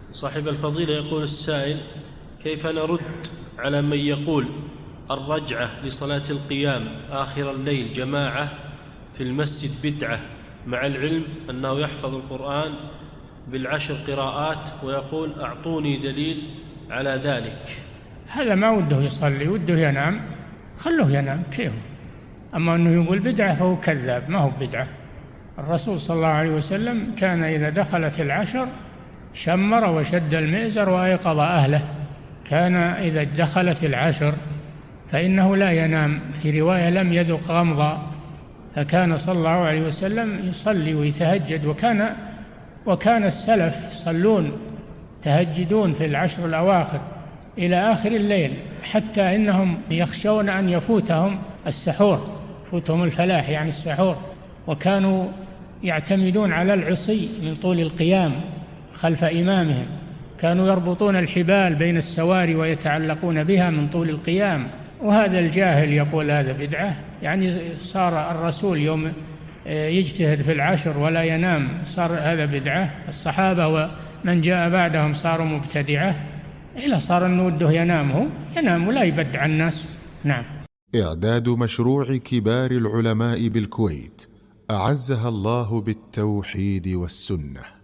صاحب الفضيلة يقول السائل: كيف نرد على من يقول الرجعة لصلاة القيام آخر الليل جماعة في المسجد بدعة، مع العلم أنه يحفظ القرآن بالعشر قراءات، ويقول أعطوني دليل على ذلك؟ هذا ما وده يصلي، وده ينام، خلوه ينام كيف. أما أنه يقول بدعة فهو كذاب، ما هو بدعة. الرسول صلى الله عليه وسلم كان إذا دخلت العشر شمر وشد المئزر وأيقظ أهله. كان إذا دخلت العشر فإنه لا ينام، في رواية لم يذق غمضا، فكان صلى الله عليه وسلم يصلي ويتهجد. وكان السلف يصلون تهجدون في العشر الأواخر إلى آخر الليل، حتى إنهم يخشون أن يفوتهم السحور، يفوتهم الفلاح يعني السحور. وكانوا يعتمدون على العصي من طول القيام خلف إمامهم، كانوا يربطون الحبال بين السواري ويتعلقون بها من طول القيام. وهذا الجاهل يقول هذا بدعة، يعني صار الرسول يوم يجتهد في العشر ولا ينام صار هذا بدعة. الصحابة ومن جاء بعدهم صاروا مبتدعة، إلا صار أنه وده ينام، هو ينام ولا يبدع الناس. نعم. إعداد مشروع كبار العلماء بالكويت أعزها الله بالتوحيد والسنة.